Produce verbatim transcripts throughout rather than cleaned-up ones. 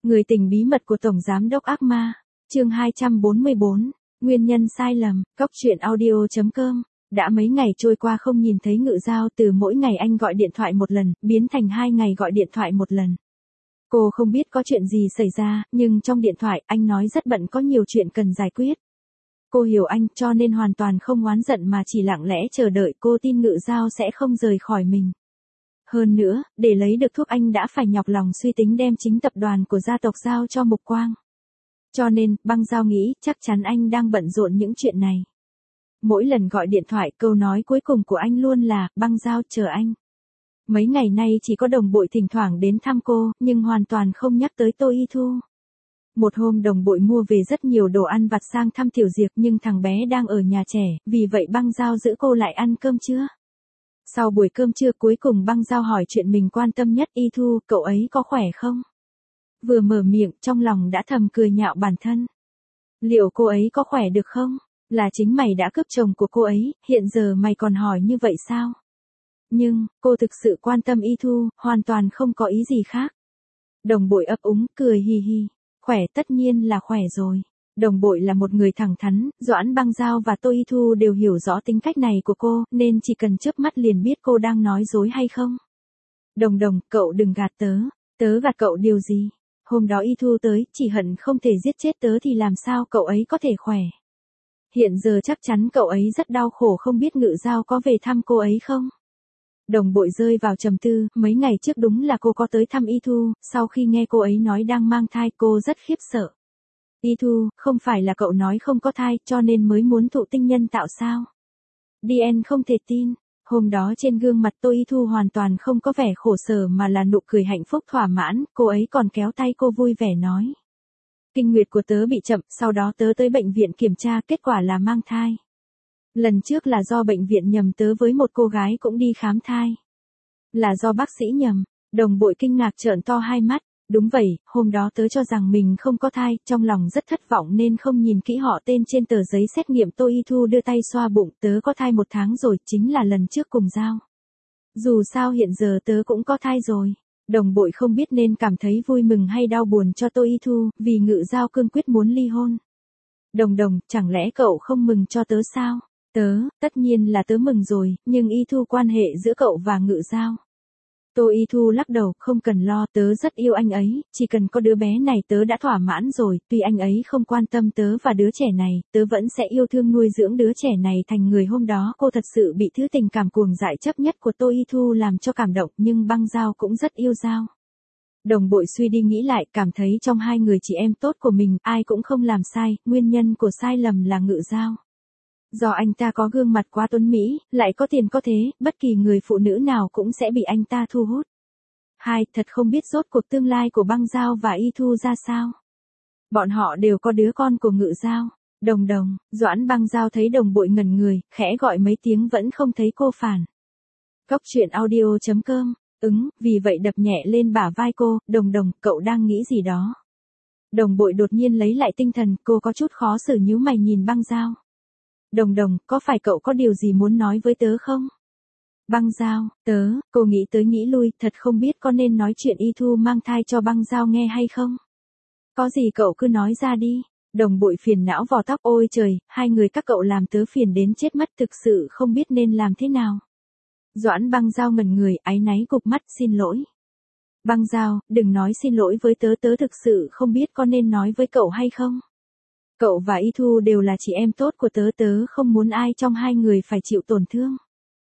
Người tình bí mật của Tổng Giám đốc ác ma, chương hai trăm bốn mươi bốn, nguyên nhân sai lầm, cóc truyện audio chấm com. Đã mấy ngày trôi qua không nhìn thấy Ngự Giao, từ mỗi ngày anh gọi điện thoại một lần, biến thành hai ngày gọi điện thoại một lần. Cô không biết có chuyện gì xảy ra, nhưng trong điện thoại anh nói rất bận, có nhiều chuyện cần giải quyết. Cô hiểu anh, cho nên hoàn toàn không oán giận mà chỉ lặng lẽ chờ đợi. Cô tin Ngự Giao sẽ không rời khỏi mình. Hơn nữa, để lấy được thuốc anh đã phải nhọc lòng suy tính đem chính tập đoàn của gia tộc giao cho Mục Quang. Cho nên, Băng Giao nghĩ chắc chắn anh đang bận rộn những chuyện này. Mỗi lần gọi điện thoại, câu nói cuối cùng của anh luôn là, Băng Giao chờ anh. Mấy ngày nay chỉ có Đồng Bội thỉnh thoảng đến thăm cô, nhưng hoàn toàn không nhắc tới Tô Y Thu. Một hôm Đồng Bội mua về rất nhiều đồ ăn vặt sang thăm Tiểu Diệp, nhưng thằng bé đang ở nhà trẻ, vì vậy Băng Giao giữ cô lại ăn cơm trưa. Sau buổi cơm trưa cuối cùng Băng Giao hỏi chuyện mình quan tâm nhất, Y Thu, cậu ấy có khỏe không? Vừa mở miệng, trong lòng đã thầm cười nhạo bản thân. Liệu cô ấy có khỏe được không? Là chính mày đã cướp chồng của cô ấy, hiện giờ mày còn hỏi như vậy sao? Nhưng, cô thực sự quan tâm Y Thu, hoàn toàn không có ý gì khác. Đồng Bội ấp úng, cười hi hi. Khỏe, tất nhiên là khỏe rồi. Đồng Bội là một người thẳng thắn, Doãn Băng Giao và Tô Y Thu đều hiểu rõ tính cách này của cô, nên chỉ cần chớp mắt liền biết cô đang nói dối hay không. Đồng Đồng, cậu đừng gạt tớ. Tớ gạt cậu điều gì? Hôm đó Y Thu tới, chỉ hận không thể giết chết tớ thì làm sao cậu ấy có thể khỏe. Hiện giờ chắc chắn cậu ấy rất đau khổ, không biết Ngự Giao có về thăm cô ấy không? Đồng Bội rơi vào trầm tư, mấy ngày trước đúng là cô có tới thăm Y Thu, sau khi nghe cô ấy nói đang mang thai cô rất khiếp sợ. Y Thu, không phải là cậu nói không có thai cho nên mới muốn thụ tinh nhân tạo sao? đê en không thể tin. Hôm đó trên gương mặt Tô Y Thu hoàn toàn không có vẻ khổ sở mà là nụ cười hạnh phúc thỏa mãn, cô ấy còn kéo tay cô vui vẻ nói. Kinh nguyệt của tớ bị chậm, sau đó tớ tới bệnh viện kiểm tra, kết quả là mang thai. Lần trước là do bệnh viện nhầm tớ với một cô gái cũng đi khám thai. Là do bác sĩ nhầm. Đồng Bội kinh ngạc trợn to hai mắt. Đúng vậy, hôm đó tớ cho rằng mình không có thai, trong lòng rất thất vọng nên không nhìn kỹ họ tên trên tờ giấy xét nghiệm. Tô Y Thu đưa tay xoa bụng, tớ có thai một tháng rồi, chính là lần trước cùng Giao. Dù sao hiện giờ tớ cũng có thai rồi. Đồng Bội không biết nên cảm thấy vui mừng hay đau buồn cho Tô Y Thu, vì Ngự Giao cương quyết muốn ly hôn. Đồng Đồng, chẳng lẽ cậu không mừng cho tớ sao? Tớ, tất nhiên là tớ mừng rồi, nhưng Y Thu, quan hệ giữa cậu và Ngự Giao. Tô Y Thu lắc đầu, không cần lo, tớ rất yêu anh ấy, chỉ cần có đứa bé này tớ đã thỏa mãn rồi, tuy anh ấy không quan tâm tớ và đứa trẻ này, tớ vẫn sẽ yêu thương nuôi dưỡng đứa trẻ này thành người. Hôm đó cô thật sự bị thứ tình cảm cuồng dại chấp nhất của Tô Y Thu làm cho cảm động, nhưng Băng Giao cũng rất yêu Giao. Đồng Bội suy đi nghĩ lại, cảm thấy trong hai người chị em tốt của mình, ai cũng không làm sai, nguyên nhân của sai lầm là Ngự Giao. Do anh ta có gương mặt quá tuấn mỹ, lại có tiền có thế, bất kỳ người phụ nữ nào cũng sẽ bị anh ta thu hút. Hai, thật không biết rốt cuộc tương lai của Băng Giao và Y Thu ra sao. Bọn họ đều có đứa con của Ngự Giao. Đồng Đồng, Doãn Băng Giao thấy Đồng Bội ngẩn người, khẽ gọi mấy tiếng vẫn không thấy cô phản. Cóc truyện audio chấm com, ứng, vì vậy đập nhẹ lên bả vai cô, Đồng Đồng, cậu đang nghĩ gì đó. Đồng Bội đột nhiên lấy lại tinh thần, cô có chút khó xử nhíu mày nhìn Băng Giao. Đồng Đồng, có phải cậu có điều gì muốn nói với tớ không? Băng Giao, tớ, cô nghĩ tới nghĩ lui, thật không biết có nên nói chuyện Y Thu mang thai cho Băng Giao nghe hay không? Có gì cậu cứ nói ra đi. Đồng Bội phiền não vò tóc, ôi trời, hai người các cậu làm tớ phiền đến chết mất, thực sự không biết nên làm thế nào. Doãn Băng Giao ngẩn người, áy náy cụp mắt, xin lỗi. Băng Giao, đừng nói xin lỗi với tớ, tớ thực sự không biết có nên nói với cậu hay không. Cậu và Y Thu đều là chị em tốt của tớ, tớ không muốn ai trong hai người phải chịu tổn thương.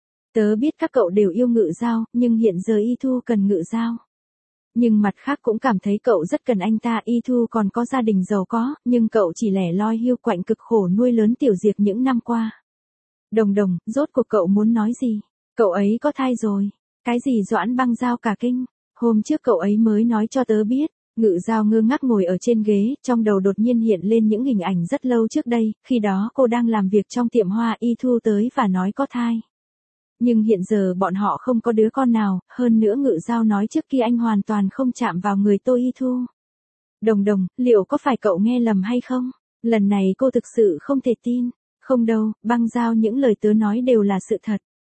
Tớ biết các cậu đều yêu Ngự Giao, nhưng hiện giờ Y Thu cần Ngự Giao. Nhưng mặt khác cũng cảm thấy cậu rất cần anh ta. Y Thu còn có gia đình giàu có, nhưng cậu chỉ lẻ loi hiu quạnh cực khổ nuôi lớn Tiểu Diệp những năm qua. Đồng Đồng, rốt cuộc cậu muốn nói gì? Cậu ấy có thai rồi. Cái gì? Doãn Băng Giao cả kinh. Hôm trước cậu ấy mới nói cho tớ biết. Ngự Giao ngơ ngác ngồi ở trên ghế, trong đầu đột nhiên hiện lên những hình ảnh rất lâu trước đây, khi đó cô đang làm việc trong tiệm hoa, Y Thu tới và nói có thai. Nhưng hiện giờ bọn họ không có đứa con nào, hơn nữa Ngự Giao nói trước kia anh hoàn toàn không chạm vào người Tô Y Thu. Đồng Đồng, liệu có phải cậu nghe lầm hay không? Lần này cô thực sự không thể tin. Không đâu, Băng Giao, những lời tớ nói đều là sự thật.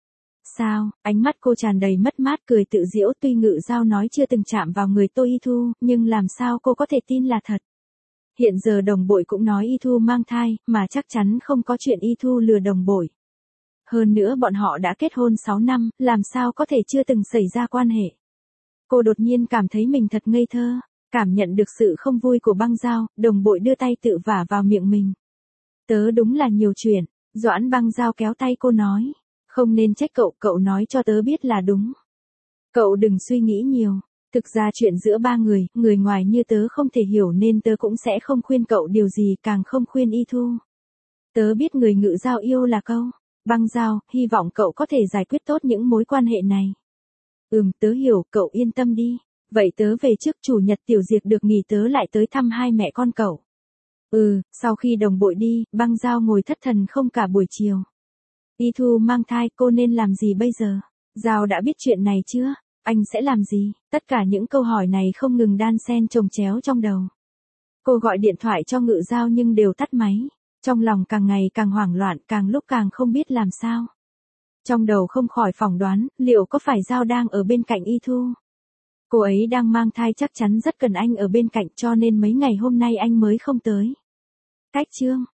Sao, ánh mắt cô tràn đầy mất mát cười tự giễu tuy Ngự Giao nói chưa từng chạm vào người Tô Y Thu, nhưng làm sao cô có thể tin là thật. Hiện giờ đồng bội cũng nói Y Thu mang thai, mà chắc chắn không có chuyện Y Thu lừa đồng bội. Hơn nữa bọn họ đã kết hôn sáu năm, làm sao có thể chưa từng xảy ra quan hệ. Cô đột nhiên cảm thấy mình thật ngây thơ, cảm nhận được sự không vui của Băng Giao, đồng bội đưa tay tự vả vào miệng mình. Tớ đúng là nhiều chuyện, Doãn Băng Giao kéo tay cô nói. Không nên trách cậu, cậu nói cho tớ biết là đúng. Cậu đừng suy nghĩ nhiều, thực ra chuyện giữa ba người, người ngoài như tớ không thể hiểu nên tớ cũng sẽ không khuyên cậu điều gì càng không khuyên Y Thu. Tớ biết người Ngự Giao yêu là câu. Băng Giao, hy vọng cậu có thể giải quyết tốt những mối quan hệ này. Ừm, tớ hiểu, cậu yên tâm đi. Vậy tớ về trước chủ nhật tiểu diệt được nghỉ tớ lại tới thăm hai mẹ con cậu. Ừ, sau khi đồng bội đi, Băng Giao ngồi thất thần không cả buổi chiều. Y Thu mang thai cô nên làm gì bây giờ? Giao đã biết chuyện này chưa? Anh sẽ làm gì? Tất cả những câu hỏi này không ngừng đan xen chồng chéo trong đầu. Cô gọi điện thoại cho Ngự Giao nhưng đều tắt máy. Trong lòng càng ngày càng hoảng loạn, càng lúc càng không biết làm sao. Trong đầu không khỏi phỏng đoán, liệu có phải Giao đang ở bên cạnh Y Thu? Cô ấy đang mang thai chắc chắn rất cần anh ở bên cạnh cho nên mấy ngày hôm nay anh mới không tới. Cách chương